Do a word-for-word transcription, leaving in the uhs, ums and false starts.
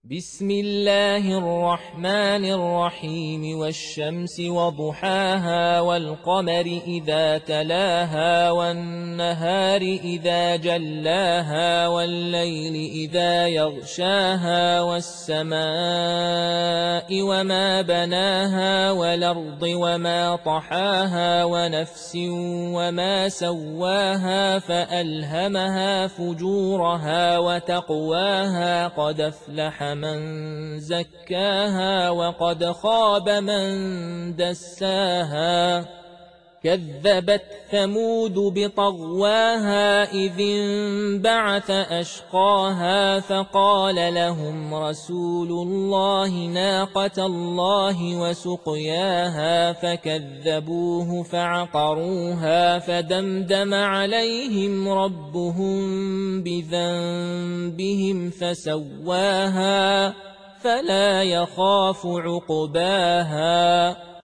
بسم الله الرحمن الرحيم والشمس وضحاها والقمر إذا تلاها والنهار إذا جلاها والليل إذا يغشاها والسماء وما بناها والأرض وما طحاها ونفس وما سواها فألهمها فجورها وتقواها قد أفلح من زكاها وقد خاب من دساها كذبت ثمود بطغواها إذ انبعث أشقاها فقال لهم رسول الله ناقة الله وسقياها فكذبوه فعقروها فدمدم عليهم ربهم بذنبهم فسواها فلا يخاف عقباها.